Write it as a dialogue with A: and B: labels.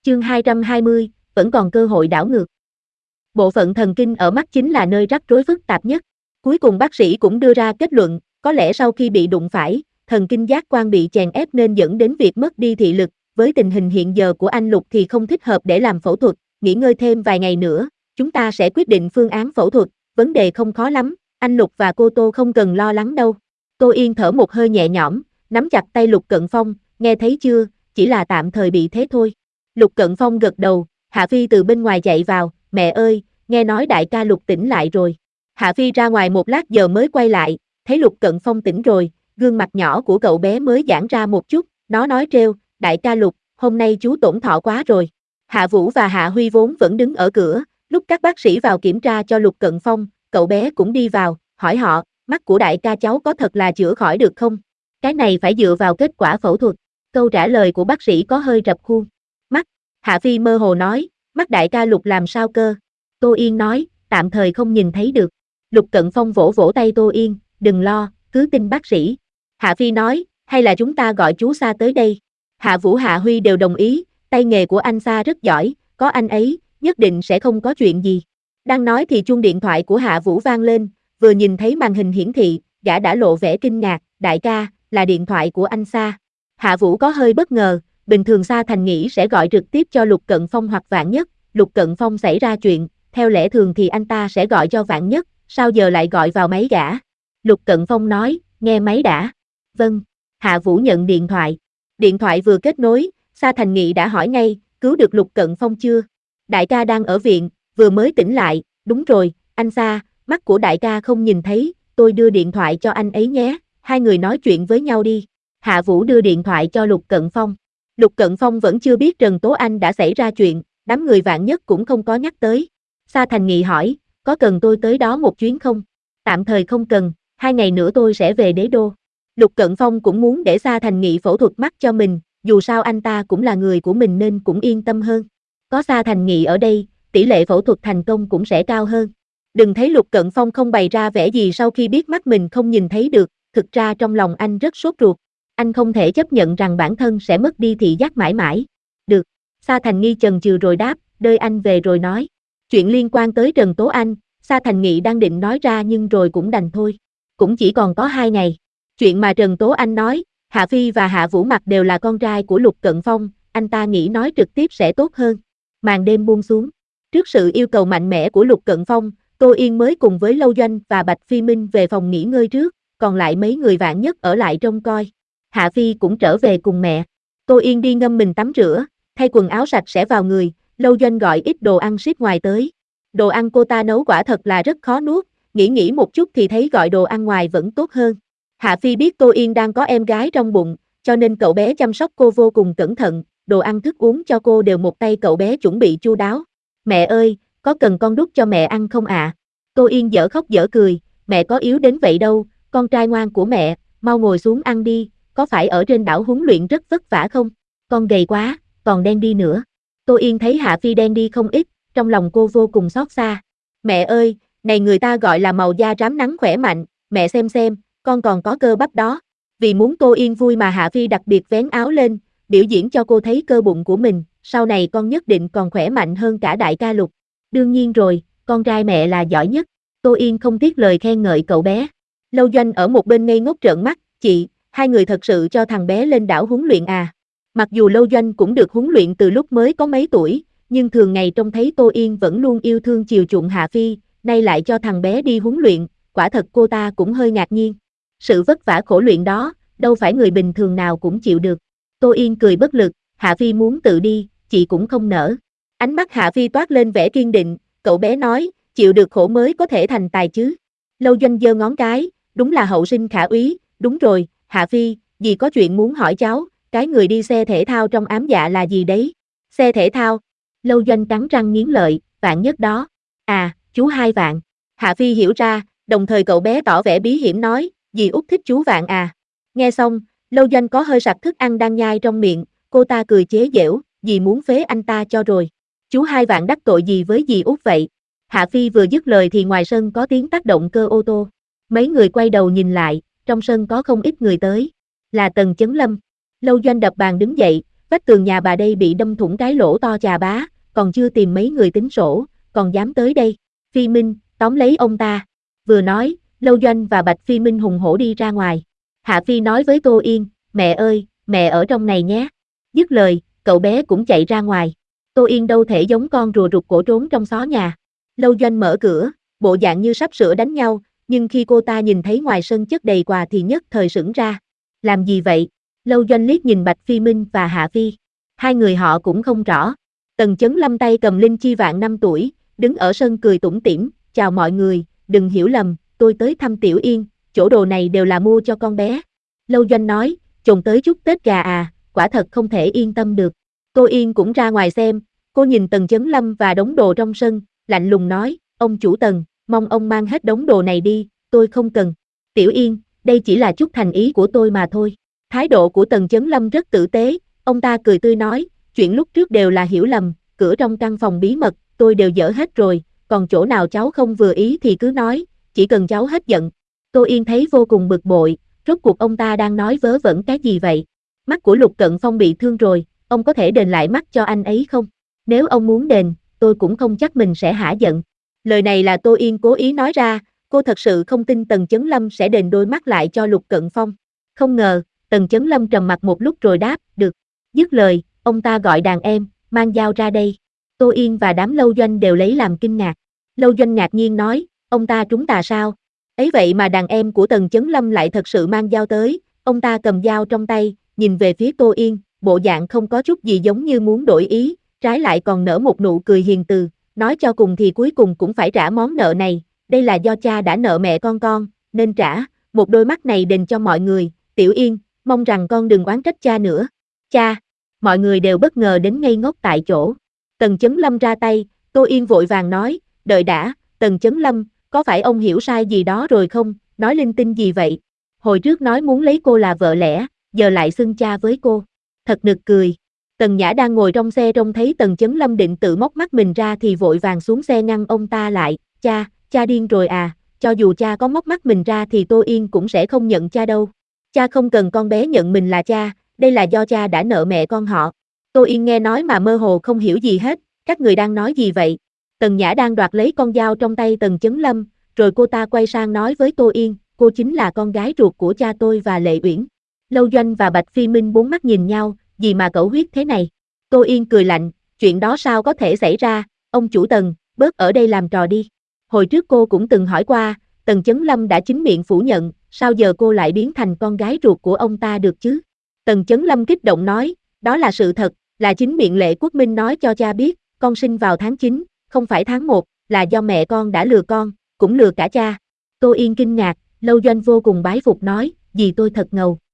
A: Chương 220, vẫn còn cơ hội đảo ngược. Bộ phận thần kinh ở mắt chính là nơi rắc rối phức tạp nhất. Cuối cùng bác sĩ cũng đưa ra kết luận, có lẽ sau khi bị đụng phải, thần kinh giác quan bị chèn ép nên dẫn đến việc mất đi thị lực. Với tình hình hiện giờ của anh Lục thì không thích hợp để làm phẫu thuật, nghỉ ngơi thêm vài ngày nữa, chúng ta sẽ quyết định phương án phẫu thuật, vấn đề không khó lắm, anh Lục và cô Tô không cần lo lắng đâu. Tô Yên thở một hơi nhẹ nhõm, nắm chặt tay Lục Cận Phong, nghe thấy chưa, chỉ là tạm thời bị thế thôi. Lục Cận Phong gật đầu, Hạ Phi từ bên ngoài chạy vào, mẹ ơi, nghe nói đại ca Lục tỉnh lại rồi. Hạ Phi ra ngoài một lát giờ mới quay lại, thấy Lục Cận Phong tỉnh rồi, gương mặt nhỏ của cậu bé mới giãn ra một chút, nó nói trêu, đại ca Lục, hôm nay chú tổn thọ quá rồi. Hạ Vũ và Hạ Huy vốn vẫn đứng ở cửa, lúc các bác sĩ vào kiểm tra cho Lục Cận Phong, cậu bé cũng đi vào, hỏi họ, mắt của đại ca cháu có thật là chữa khỏi được không? Cái này phải dựa vào kết quả phẫu thuật. Câu trả lời của bác sĩ có hơi rập khuôn. Mắt, Hạ Phi mơ hồ nói, mắt đại ca Lục làm sao cơ? Tô Yên nói, tạm thời không nhìn thấy được. Lục Cận Phong vỗ vỗ tay Tô Yên, đừng lo, cứ tin bác sĩ. Hạ Phi nói, hay là chúng ta gọi chú Sa tới đây. Hạ Vũ Hạ Huy đều đồng ý, tay nghề của anh Sa rất giỏi, có anh ấy, nhất định sẽ không có chuyện gì. Đang nói thì chuông điện thoại của Hạ Vũ vang lên, vừa nhìn thấy màn hình hiển thị, gã đã lộ vẻ kinh ngạc, đại ca, là điện thoại của anh Sa. Hạ Vũ có hơi bất ngờ, bình thường Sa Thành nghĩ sẽ gọi trực tiếp cho Lục Cận Phong hoặc Vạn Nhất, Lục Cận Phong xảy ra chuyện, theo lẽ thường thì anh ta sẽ gọi cho Vạn Nhất, sao giờ lại gọi vào máy gã? Lục Cận Phong nói, nghe máy đã. Vâng. Hạ Vũ nhận điện thoại. Điện thoại vừa kết nối, Sa Thành Nghị đã hỏi ngay, cứu được Lục Cận Phong chưa? Đại ca đang ở viện, vừa mới tỉnh lại, đúng rồi, anh Sa, mắt của đại ca không nhìn thấy, tôi đưa điện thoại cho anh ấy nhé, hai người nói chuyện với nhau đi. Hạ Vũ đưa điện thoại cho Lục Cận Phong. Lục Cận Phong vẫn chưa biết Trần Tố Anh đã xảy ra chuyện, đám người Vạn Nhất cũng không có nhắc tới. Sa Thành Nghị hỏi, có cần tôi tới đó một chuyến không? Tạm thời không cần, 2 ngày nữa tôi sẽ về Đế Đô. Lục Cận Phong cũng muốn để Sa Thành Nghị phẫu thuật mắt cho mình, dù sao anh ta cũng là người của mình nên cũng yên tâm hơn. Có Sa Thành Nghị ở đây, tỷ lệ phẫu thuật thành công cũng sẽ cao hơn. Đừng thấy Lục Cận Phong không bày ra vẻ gì sau khi biết mắt mình không nhìn thấy được, thực ra trong lòng anh rất sốt ruột. Anh không thể chấp nhận rằng bản thân sẽ mất đi thị giác mãi mãi. Được, Sa Thành Nghi chần chừ rồi đáp, đợi anh về rồi nói. Chuyện liên quan tới Trần Tố Anh, Sa Thành Nghị đang định nói ra nhưng rồi cũng đành thôi. Cũng chỉ còn có 2 ngày. Chuyện mà Trần Tố Anh nói, Hạ Phi và Hạ Vũ Mặc đều là con trai của Lục Cận Phong, anh ta nghĩ nói trực tiếp sẽ tốt hơn. Màn đêm buông xuống. Trước sự yêu cầu mạnh mẽ của Lục Cận Phong, Tô Yên mới cùng với Lâu Doanh và Bạch Phi Minh về phòng nghỉ ngơi trước, còn lại mấy người Vạn Nhất ở lại trông coi. Hạ Phi cũng trở về cùng mẹ. Tô Yên đi ngâm mình tắm rửa, thay quần áo sạch sẽ vào người, Lâu Doanh gọi ít đồ ăn ship ngoài tới. Đồ ăn cô ta nấu quả thật là rất khó nuốt, nghĩ một chút thì thấy gọi đồ ăn ngoài vẫn tốt hơn. Hạ Phi biết Tô Yên đang có em gái trong bụng, cho nên cậu bé chăm sóc cô vô cùng cẩn thận, đồ ăn thức uống cho cô đều một tay cậu bé chuẩn bị chu đáo. Mẹ ơi, có cần con đút cho mẹ ăn không ạ? Tô Yên dở khóc dở cười, mẹ có yếu đến vậy đâu, con trai ngoan của mẹ, mau ngồi xuống ăn đi, có phải ở trên đảo huấn luyện rất vất vả không? Con gầy quá, còn đen đi nữa. Tô Yên thấy Hạ Phi đen đi không ít, trong lòng cô vô cùng xót xa. Mẹ ơi, này người ta gọi là màu da rám nắng khỏe mạnh, mẹ xem, con còn có cơ bắp đó. Vì muốn Tô Yên vui mà Hạ Phi đặc biệt vén áo lên, biểu diễn cho cô thấy cơ bụng của mình, sau này con nhất định còn khỏe mạnh hơn cả đại ca Lục. Đương nhiên rồi, con trai mẹ là giỏi nhất. Tô Yên không tiếc lời khen ngợi cậu bé. Lâu Doanh ở một bên ngây ngốc trợn mắt, chị, hai người thật sự cho thằng bé lên đảo huấn luyện à? Mặc dù Lâu Doanh cũng được huấn luyện từ lúc mới có mấy tuổi, nhưng thường ngày trông thấy Tô Yên vẫn luôn yêu thương chiều chuộng Hạ Phi, nay lại cho thằng bé đi huấn luyện, quả thật cô ta cũng hơi ngạc nhiên. Sự vất vả khổ luyện đó, đâu phải người bình thường nào cũng chịu được. Tô Yên cười bất lực, Hạ Phi muốn tự đi, chị cũng không nỡ. Ánh mắt Hạ Phi toát lên vẻ kiên định, cậu bé nói, chịu được khổ mới có thể thành tài chứ. Lâu Doanh giơ ngón cái, đúng là hậu sinh khả úy, đúng rồi, Hạ Phi, dì có chuyện muốn hỏi cháu, cái người đi xe thể thao trong ám dạ là gì đấy? Xe thể thao? Lâu Doanh cắn răng nghiến lợi, Vạn Nhất đó. À, chú Hai Vạn. Hạ Phi hiểu ra, đồng thời cậu bé tỏ vẻ bí hiểm nói, dì út thích chú Vạn à. Nghe xong, Lâu Doanh có hơi sặc thức ăn đang nhai trong miệng, cô ta cười chế giễu, dì muốn phế anh ta cho rồi. Chú Hai Vạn đắc tội gì với dì út vậy? Hạ Phi vừa dứt lời thì ngoài sân có tiếng tác động cơ ô tô. Mấy người quay đầu nhìn lại, trong sân có không ít người tới. Là Tần Chấn Lâm. Lâu Doanh đập bàn đứng dậy, Vách tường nhà bà đây bị đâm thủng cái lỗ to chà bá, còn chưa tìm mấy người tính sổ, còn dám tới đây. Phi Minh, tóm lấy ông ta. Vừa nói, Lâu Doanh và Bạch Phi Minh hùng hổ đi ra ngoài. Hạ Phi nói với Tô Yên, mẹ ơi, mẹ ở trong này nhé. Dứt lời, cậu bé cũng chạy ra ngoài. Tô Yên đâu thể giống con rùa rụt cổ trốn trong xó nhà. Lâu Doanh mở cửa, bộ dạng như sắp sửa đánh nhau, nhưng khi cô ta nhìn thấy ngoài sân chất đầy quà thì nhất thời sững ra. Làm gì vậy? Lâu Doanh liếc nhìn Bạch Phi Minh và Hạ Phi. Hai người họ cũng không rõ. Tần Chấn Lâm tay cầm Linh Chi Vạn 5 tuổi, đứng ở sân cười tủm tỉm, chào mọi người, đừng hiểu lầm, tôi tới thăm Tiểu Yên, chỗ đồ này đều là mua cho con bé. Lâu Doanh nói, trùng tới chúc Tết gà à, quả thật không thể yên tâm được. Tô Yên cũng ra ngoài xem, cô nhìn Tần Chấn Lâm và đống đồ trong sân, lạnh lùng nói, ông chủ Tần, mong ông mang hết đống đồ này đi, tôi không cần. Tiểu Yên, đây chỉ là chút thành ý của tôi mà thôi. Thái độ của Tần Chấn Lâm rất tử tế, ông ta cười tươi nói, chuyện lúc trước đều là hiểu lầm, cửa trong căn phòng bí mật, tôi đều dỡ hết rồi, còn chỗ nào cháu không vừa ý thì cứ nói, chỉ cần cháu hết giận. Tô Yên thấy vô cùng bực bội, rốt cuộc ông ta đang nói vớ vẩn cái gì vậy? Mắt của Lục Cận Phong bị thương rồi, ông có thể đền lại mắt cho anh ấy không? Nếu ông muốn đền, tôi cũng không chắc mình sẽ hả giận. Lời này là Tô Yên cố ý nói ra, cô thật sự không tin Tần Chấn Lâm sẽ đền đôi mắt lại cho Lục Cận Phong. Không ngờ, Tần Chấn Lâm trầm mặt một lúc rồi đáp, được. Dứt lời, ông ta gọi đàn em, mang dao ra đây. Tô Yên và đám Lâu Doanh đều lấy làm kinh ngạc. Lâu Doanh ngạc nhiên nói, ông ta trúng tà sao? Ấy vậy mà đàn em của Tần Chấn Lâm lại thật sự mang dao tới, ông ta cầm dao trong tay, nhìn về phía Tô Yên, bộ dạng không có chút gì giống như muốn đổi ý, trái lại còn nở một nụ cười hiền từ, nói cho cùng thì cuối cùng cũng phải trả món nợ này, đây là do cha đã nợ mẹ con, nên trả, một đôi mắt này đền cho mọi người, Tiểu Yên, mong rằng con đừng oán trách cha nữa. Cha, mọi người đều bất ngờ đến ngây ngốc tại chỗ. Tần Chấn Lâm ra tay, Tô Yên vội vàng nói, đợi đã, Tần Chấn Lâm, có phải ông hiểu sai gì đó rồi không, nói linh tinh gì vậy? Hồi trước nói muốn lấy cô là vợ lẽ, giờ lại xưng cha với cô. Thật nực cười. Tần Nhã đang ngồi trong xe trông thấy Tần Chấn Lâm định tự móc mắt mình ra thì vội vàng xuống xe ngăn ông ta lại, cha điên rồi à, cho dù cha có móc mắt mình ra thì Tô Yên cũng sẽ không nhận cha đâu. Cha không cần con bé nhận mình là cha, đây là do cha đã nợ mẹ con họ. Tô Yên nghe nói mà mơ hồ không hiểu gì hết, các người đang nói gì vậy? Tần Nhã đang đoạt lấy con dao trong tay Tần Chấn Lâm, rồi cô ta quay sang nói với Tô Yên, cô chính là con gái ruột của cha tôi và Lệ Uyển. Lâu Doanh và Bạch Phi Minh bốn mắt nhìn nhau, gì mà cẩu huyết thế này? Tô Yên cười lạnh, chuyện đó sao có thể xảy ra, ông chủ Tần, bớt ở đây làm trò đi. Hồi trước cô cũng từng hỏi qua, Tần Chấn Lâm đã chính miệng phủ nhận, sao giờ cô lại biến thành con gái ruột của ông ta được chứ? Tần Chấn Lâm kích động nói, đó là sự thật, là chính miệng Lệ Quốc Minh nói cho cha biết, con sinh vào tháng 9, không phải tháng 1, là do mẹ con đã lừa con, cũng lừa cả cha. Tô Yên kinh ngạc, Lâu Doanh vô cùng bái phục nói, dì tôi thật ngầu.